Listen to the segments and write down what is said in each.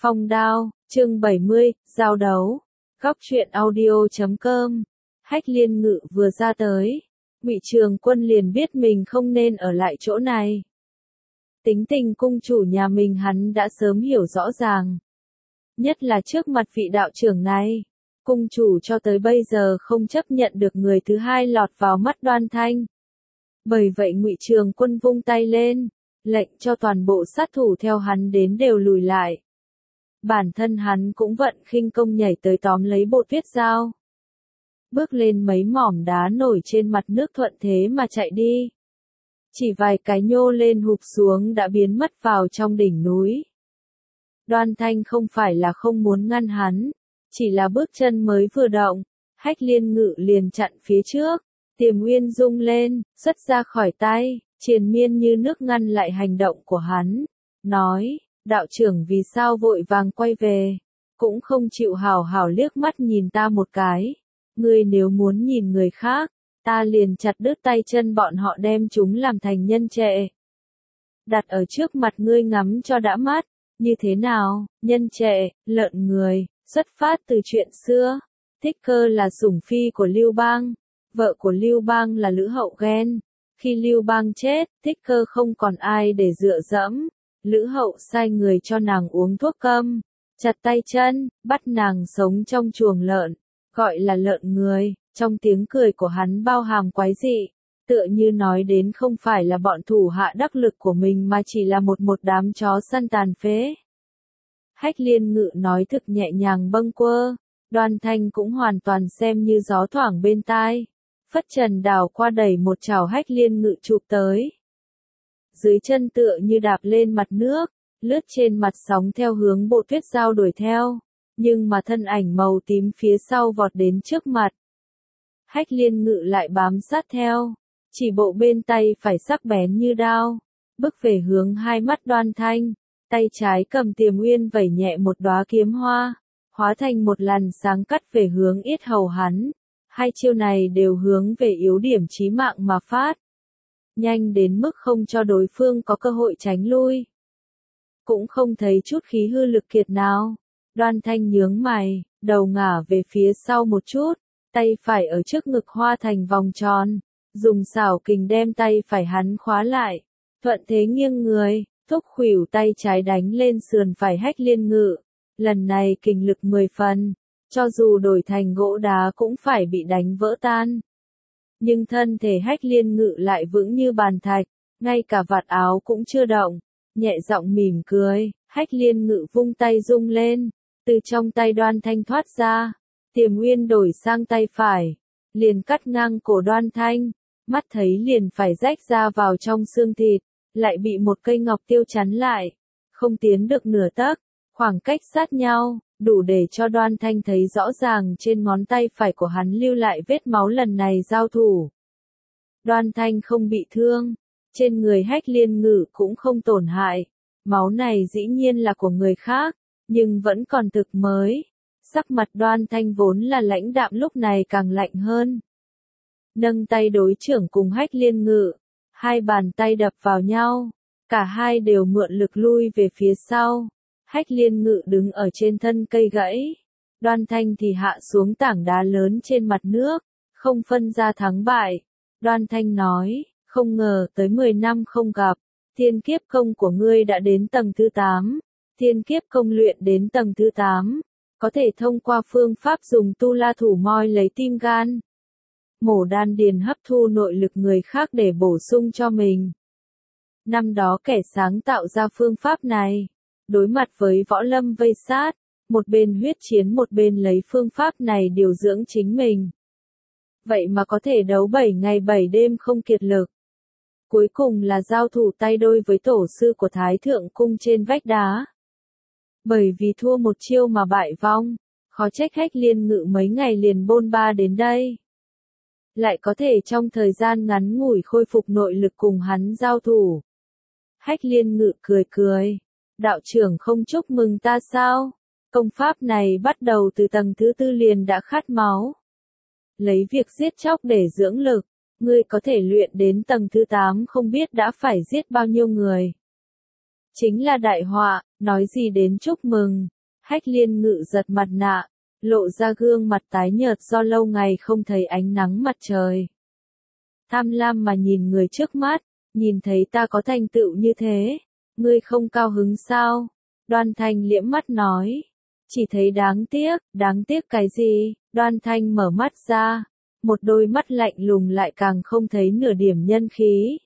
Phong đao, chương 70, giao đấu. Góc truyện audio.com. Hách Liên Ngự vừa ra tới, Ngụy Trường Quân liền biết mình không nên ở lại chỗ này. Tính tình cung chủ nhà mình hắn đã sớm hiểu rõ ràng. Nhất là trước mặt vị đạo trưởng này, cung chủ cho tới bây giờ không chấp nhận được người thứ hai lọt vào mắt Đoan Thanh. Bởi vậy Ngụy Trường Quân vung tay lên, lệnh cho toàn bộ sát thủ theo hắn đến đều lùi lại. Bản thân hắn cũng vận khinh công nhảy tới tóm lấy bộ tuyết dao. Bước lên mấy mỏm đá nổi trên mặt nước thuận thế mà chạy đi. Chỉ vài cái nhô lên hụp xuống đã biến mất vào trong đỉnh núi. Đoan Thanh không phải là không muốn ngăn hắn, chỉ là bước chân mới vừa động, Hách Liên Ngự liền chặn phía trước, Tiềm Uyên rung lên, xuất ra khỏi tay, triền miên như nước ngăn lại hành động của hắn, nói, đạo trưởng vì sao vội vàng quay về, cũng không chịu hảo hảo liếc mắt nhìn ta một cái, ngươi nếu muốn nhìn người khác, ta liền chặt đứt tay chân bọn họ đem chúng làm thành nhân trệ. Đặt ở trước mặt ngươi ngắm cho đã mắt, như thế nào, nhân trệ, lợn người, xuất phát từ chuyện xưa, Thích Cơ là sủng phi của Lưu Bang, vợ của Lưu Bang là Lữ Hậu ghen, khi Lưu Bang chết, Thích Cơ không còn ai để dựa dẫm, Lữ Hậu sai người cho nàng uống thuốc câm, chặt tay chân, bắt nàng sống trong chuồng lợn, gọi là lợn người, trong tiếng cười của hắn bao hàm quái dị, tựa như nói đến không phải là bọn thủ hạ đắc lực của mình mà chỉ là một đám chó săn tàn phế. Hách Liên Ngự nói thực nhẹ nhàng bâng quơ, Đoan Thanh cũng hoàn toàn xem như gió thoảng bên tai. Phất trần đào qua đẩy một chảo Hách Liên Ngự chụp tới. Dưới chân tựa như đạp lên mặt nước, lướt trên mặt sóng theo hướng bộ tuyết dao đuổi theo, nhưng mà thân ảnh màu tím phía sau vọt đến trước mặt. Hách Liên Ngự lại bám sát theo, chỉ bộ bên tay phải sắc bén như đao, bước về hướng hai mắt Đoan Thanh, tay trái cầm Tiềm Uyên vẩy nhẹ một đóa kiếm hoa, hóa thành một làn sáng cắt về hướng yết hầu hắn. Hai chiêu này đều hướng về yếu điểm chí mạng mà phát. Nhanh đến mức không cho đối phương có cơ hội tránh lui. Cũng không thấy chút khí hư lực kiệt nào. Đoan Thanh nhướng mày, đầu ngả về phía sau một chút, tay phải ở trước ngực hoa thành vòng tròn, dùng xảo kình đem tay phải hắn khóa lại, thuận thế nghiêng người, thúc khuỷu tay trái đánh lên sườn phải Hách Liên Ngự. Lần này kình lực 10 phần. Cho dù đổi thành gỗ đá cũng phải bị đánh vỡ tan. Nhưng thân thể Hách Liên Ngự lại vững như bàn thạch, ngay cả vạt áo cũng chưa động, nhẹ giọng mỉm cười, Hách Liên Ngự vung tay rung lên, từ trong tay Đoan Thanh thoát ra, Tiềm Uyên đổi sang tay phải, liền cắt ngang cổ Đoan Thanh, mắt thấy liền phải rách ra vào trong xương thịt, lại bị một cây ngọc tiêu chắn lại, không tiến được nửa tấc, khoảng cách sát nhau. Đủ để cho Đoan Thanh thấy rõ ràng trên ngón tay phải của hắn lưu lại vết máu lần này giao thủ. Đoan Thanh không bị thương, trên người Hách Liên Ngự cũng không tổn hại, máu này dĩ nhiên là của người khác, nhưng vẫn còn thực mới. Sắc mặt Đoan Thanh vốn là lãnh đạm lúc này càng lạnh hơn. Nâng tay đối trưởng cùng Hách Liên Ngự, hai bàn tay đập vào nhau, cả hai đều mượn lực lui về phía sau. Hách Liên Ngự đứng ở trên thân cây gãy, Đoan Thanh thì hạ xuống tảng đá lớn trên mặt nước, không phân ra thắng bại. Đoan Thanh nói, không ngờ tới 10 năm không gặp, thiên kiếp công của ngươi đã đến tầng thứ 8, thiên kiếp công luyện đến tầng thứ 8, có thể thông qua phương pháp dùng tu la thủ moi lấy tim gan, mổ đan điền hấp thu nội lực người khác để bổ sung cho mình. Năm đó kẻ sáng tạo ra phương pháp này. Đối mặt với võ lâm vây sát, một bên huyết chiến một bên lấy phương pháp này điều dưỡng chính mình. Vậy mà có thể đấu 7 ngày 7 đêm không kiệt lực. Cuối cùng là giao thủ tay đôi với tổ sư của Thái Thượng Cung trên vách đá. Bởi vì thua một chiêu mà bại vong, khó trách Hách Liên Ngự mấy ngày liền bôn ba đến đây. Lại có thể trong thời gian ngắn ngủi khôi phục nội lực cùng hắn giao thủ. Hách Liên Ngự cười cười. Đạo trưởng không chúc mừng ta sao? Công pháp này bắt đầu từ tầng thứ 4 liền đã khát máu. Lấy việc giết chóc để dưỡng lực, ngươi có thể luyện đến tầng thứ 8 không biết đã phải giết bao nhiêu người. Chính là đại họa, nói gì đến chúc mừng, Hách Liên Ngự giật mặt nạ, lộ ra gương mặt tái nhợt do lâu ngày không thấy ánh nắng mặt trời. Tham lam mà nhìn người trước mắt, nhìn thấy ta có thành tựu như thế, ngươi không cao hứng sao? Đoan Thanh liễm mắt nói, chỉ thấy đáng tiếc cái gì? Đoan Thanh mở mắt ra, một đôi mắt lạnh lùng lại càng không thấy nửa điểm nhân khí.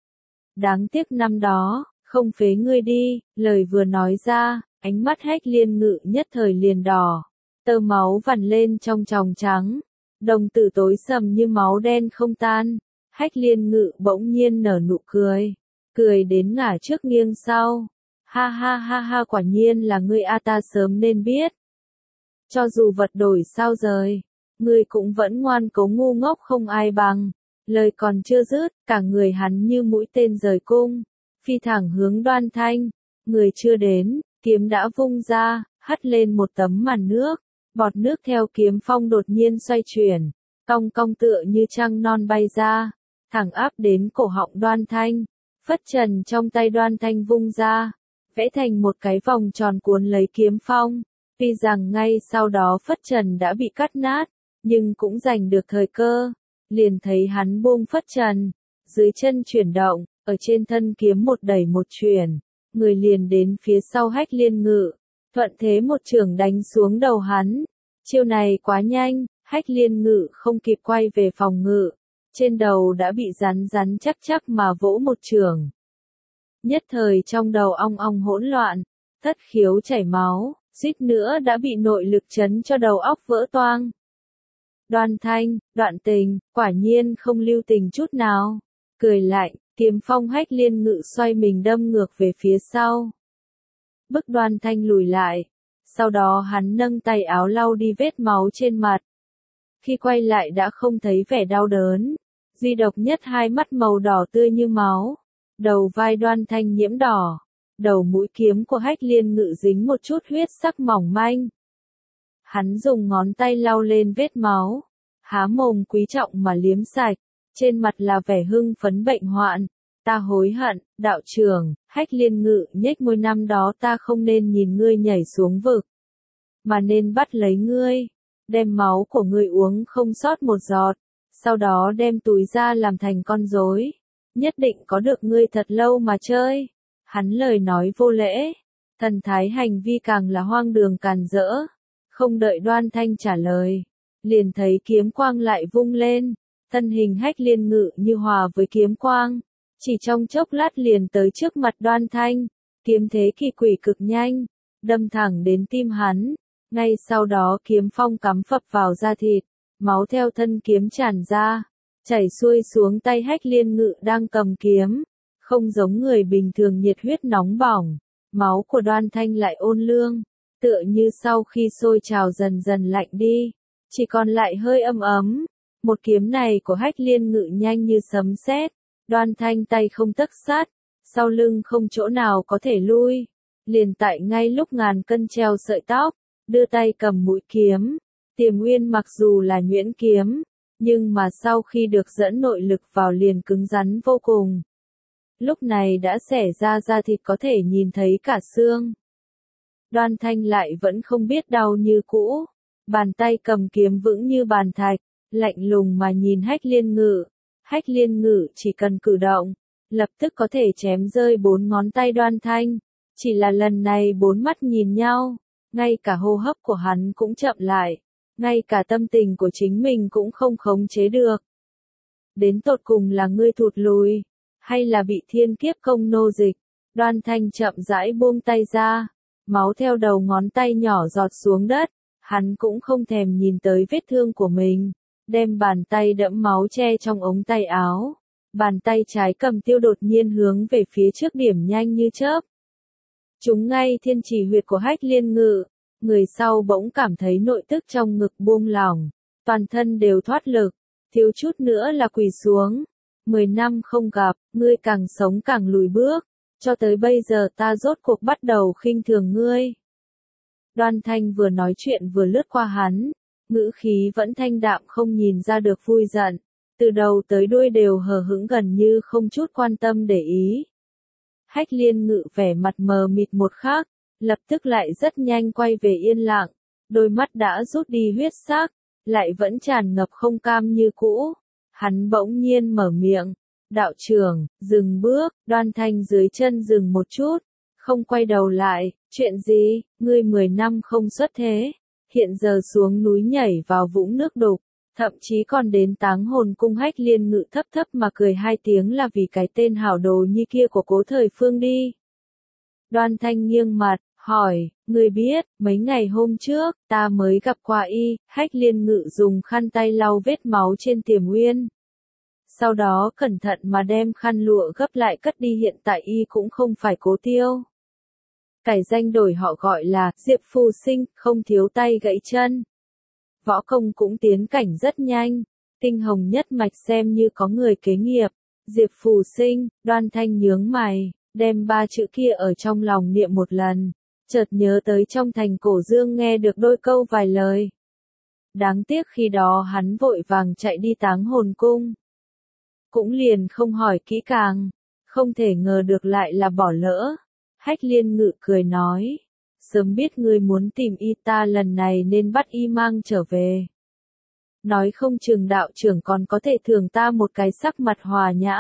Đáng tiếc năm đó, không phế ngươi đi, lời vừa nói ra, ánh mắt Hách Liên Ngự nhất thời liền đỏ, tơ máu vằn lên trong tròng trắng, đồng tử tối sầm như máu đen không tan. Hách Liên Ngự bỗng nhiên nở nụ cười, cười đến ngả trước nghiêng sau. Ha ha ha ha, quả nhiên là ngươi a, ta sớm nên biết. Cho dù vật đổi sao rời, ngươi cũng vẫn ngoan cố ngu ngốc không ai bằng. Lời còn chưa dứt, cả người hắn như mũi tên rời cung, phi thẳng hướng Đoan Thanh. Người chưa đến, kiếm đã vung ra, hất lên một tấm màn nước, bọt nước theo kiếm phong đột nhiên xoay chuyển, cong cong tựa như trăng non bay ra, thẳng áp đến cổ họng Đoan Thanh. Phất trần trong tay Đoan Thanh vung ra, vẽ thành một cái vòng tròn cuốn lấy kiếm phong. Tuy rằng ngay sau đó phất trần đã bị cắt nát, nhưng cũng giành được thời cơ. Liền thấy hắn buông phất trần, dưới chân chuyển động, ở trên thân kiếm một đẩy một chuyển, người liền đến phía sau Hách Liên Ngự, thuận thế một chưởng đánh xuống đầu hắn. Chiêu này quá nhanh, Hách Liên Ngự không kịp quay về phòng ngự, trên đầu đã bị rắn rắn chắc chắc mà vỗ một chưởng. Nhất thời trong đầu ong ong hỗn loạn, thất khiếu chảy máu, suýt nữa đã bị nội lực chấn cho đầu óc vỡ toang. Đoan Thanh, Đoạn Tình, quả nhiên không lưu tình chút nào. Cười lạnh, kiếm phong Hách Liên Ngự xoay mình đâm ngược về phía sau, bức Đoan Thanh lùi lại. Sau đó hắn nâng tay áo lau đi vết máu trên mặt. Khi quay lại đã không thấy vẻ đau đớn, duy độc nhất hai mắt màu đỏ tươi như máu. Đầu vai Đoan Thanh nhiễm đỏ, đầu mũi kiếm của Hách Liên Ngự dính một chút huyết sắc mỏng manh. Hắn dùng ngón tay lau lên vết máu, há mồm quý trọng mà liếm sạch, trên mặt là vẻ hưng phấn bệnh hoạn. Ta hối hận, đạo trưởng. Hách Liên Ngự nhếch môi, năm đó ta không nên nhìn ngươi nhảy xuống vực, mà nên bắt lấy ngươi, đem máu của ngươi uống không sót một giọt, sau đó đem túi ra làm thành con rối, nhất định có được ngươi thật lâu mà chơi. Hắn lời nói vô lễ, thần thái hành vi càng là hoang đường càn rỡ. Không đợi Đoan Thanh trả lời, liền thấy kiếm quang lại vung lên, thân hình Hách Liên Ngự như hòa với kiếm quang, chỉ trong chốc lát liền tới trước mặt Đoan Thanh. Kiếm thế kỳ quỷ cực nhanh, đâm thẳng đến tim hắn. Ngay sau đó kiếm phong cắm phập vào da thịt, máu theo thân kiếm tràn ra, chảy xuôi xuống tay Hách Liên Ngự đang cầm kiếm. Không giống người bình thường nhiệt huyết nóng bỏng, máu của Đoan Thanh lại ôn lương, tựa như sau khi sôi trào dần dần lạnh đi, chỉ còn lại hơi ấm ấm. Một kiếm này của Hách Liên Ngự nhanh như sấm sét, Đoan Thanh tay không tấc sắt, sau lưng không chỗ nào có thể lui, liền tại ngay lúc ngàn cân treo sợi tóc, đưa tay cầm mũi kiếm. Tiềm Nguyên mặc dù là nhuyễn kiếm, nhưng mà sau khi được dẫn nội lực vào liền cứng rắn vô cùng. Lúc này đã xẻ ra da thịt có thể nhìn thấy cả xương. Đoan Thanh lại vẫn không biết đau như cũ, bàn tay cầm kiếm vững như bàn thạch, lạnh lùng mà nhìn Hách Liên Ngự. Hách Liên Ngự chỉ cần cử động, lập tức có thể chém rơi 4 ngón tay Đoan Thanh. Chỉ là lần này 4 mắt nhìn nhau, ngay cả hô hấp của hắn cũng chậm lại, ngay cả tâm tình của chính mình cũng không khống chế được. Đến tột cùng là ngươi thụt lùi, hay là bị thiên kiếp công nô dịch? Đoan Thanh chậm rãi buông tay ra, máu theo đầu ngón tay nhỏ giọt xuống đất, hắn cũng không thèm nhìn tới vết thương của mình, đem bàn tay đẫm máu che trong ống tay áo. Bàn tay trái cầm tiêu đột nhiên hướng về phía trước điểm nhanh như chớp. Trúng ngay thiên chỉ huyệt của Hách Liên Ngự, người sau bỗng cảm thấy nội tức trong ngực buông lỏng, toàn thân đều thoát lực, thiếu chút nữa là quỳ xuống. 10 năm không gặp, ngươi càng sống càng lùi bước, cho tới bây giờ ta rốt cuộc bắt đầu khinh thường ngươi. Đoan Thanh vừa nói chuyện vừa lướt qua hắn, ngữ khí vẫn thanh đạm không nhìn ra được vui giận, từ đầu tới đuôi đều hờ hững gần như không chút quan tâm để ý. Hách Liên Ngự vẻ mặt mờ mịt một khắc, lập tức lại rất nhanh quay về yên lặng, đôi mắt đã rút đi huyết sắc, lại vẫn tràn ngập không cam như cũ. Hắn bỗng nhiên mở miệng, đạo trưởng, dừng bước, Đoan Thanh dưới chân dừng một chút, không quay đầu lại, chuyện gì, ngươi 10 năm không xuất thế, hiện giờ xuống núi nhảy vào vũng nước đục, thậm chí còn đến Táng Hồn Cung. Hách Liên Ngự thấp thấp mà cười hai tiếng là vì cái tên hảo đồ như kia của Cố Thời Phương đi. Đoan Thanh nghiêng mặt, hỏi, ngươi biết, mấy ngày hôm trước, ta mới gặp qua y. Hách Liên Ngự dùng khăn tay lau vết máu trên Tiềm Uyên. Sau đó cẩn thận mà đem khăn lụa gấp lại cất đi. Hiện tại y cũng không phải Cố Tiêu. Cải danh đổi họ gọi là Diệp Phù Sinh, không thiếu tay gãy chân. Võ công cũng tiến cảnh rất nhanh, tinh hồng nhất mạch xem như có người kế nghiệp. Diệp Phù Sinh, Đoan Thanh nhướng mày, đem 3 chữ kia ở trong lòng niệm một lần, chợt nhớ tới trong thành Cổ Dương nghe được đôi câu vài lời. Đáng tiếc khi đó hắn vội vàng chạy đi Táng Hồn Cung. Cũng liền không hỏi kỹ càng, không thể ngờ được lại là bỏ lỡ. Hách Liên Ngự cười nói, sớm biết ngươi muốn tìm y ta lần này nên bắt y mang trở về. Nói không chừng đạo trưởng còn có thể thưởng ta một cái sắc mặt hòa nhã.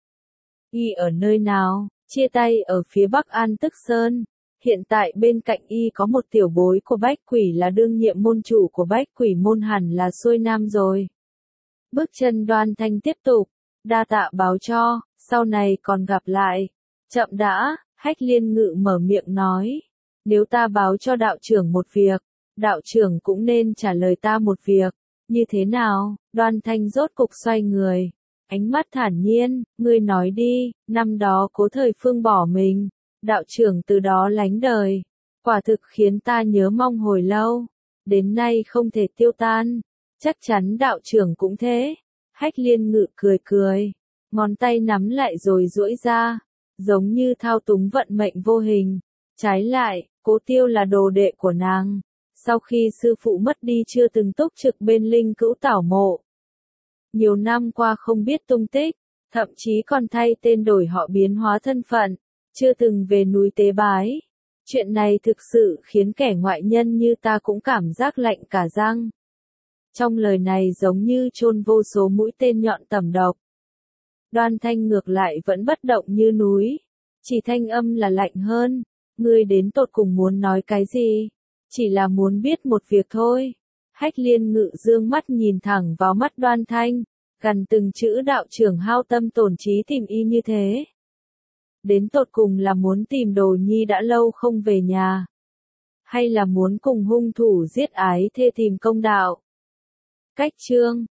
Y ở nơi nào? Chia tay ở phía Bắc An Tức Sơn. Hiện tại bên cạnh y có một tiểu bối của Bách Quỷ là đương nhiệm môn chủ của Bách Quỷ môn, hẳn là xuôi nam rồi. Bước chân Đoan Thanh tiếp tục, đa tạ báo cho, sau này còn gặp lại. Chậm đã, Hách Liên Ngự mở miệng nói, nếu ta báo cho đạo trưởng một việc, đạo trưởng cũng nên trả lời ta một việc, như thế nào? Đoan Thanh rốt cục xoay người, ánh mắt thản nhiên, ngươi nói đi. Năm đó Cố Thời Phương bỏ mình, đạo trưởng từ đó lánh đời, quả thực khiến ta nhớ mong hồi lâu, đến nay không thể tiêu tan, chắc chắn đạo trưởng cũng thế. Hách Liên Ngự cười cười, ngón tay nắm lại rồi duỗi ra, giống như thao túng vận mệnh vô hình. Trái lại, Cố Tiêu là đồ đệ của nàng, sau khi sư phụ mất đi chưa từng túc trực bên Linh Cữu Tảo Mộ. Nhiều năm qua không biết tung tích, thậm chí còn thay tên đổi họ biến hóa thân phận, chưa từng về núi tế bái. Chuyện này thực sự khiến kẻ ngoại nhân như ta cũng cảm giác lạnh cả răng. Trong lời này giống như chôn vô số mũi tên nhọn tẩm độc. Đoan Thanh ngược lại vẫn bất động như núi, chỉ thanh âm là lạnh hơn, ngươi đến tột cùng muốn nói cái gì? Chỉ là muốn biết một việc thôi. Hách Liên Ngự dương mắt nhìn thẳng vào mắt Đoan Thanh, gần từng chữ, đạo trưởng hao tâm tổn trí tìm y như thế. Đến tột cùng là muốn tìm Đồ Nhi đã lâu không về nhà, hay là muốn cùng hung thủ giết ái thê tìm công đạo? Cách chương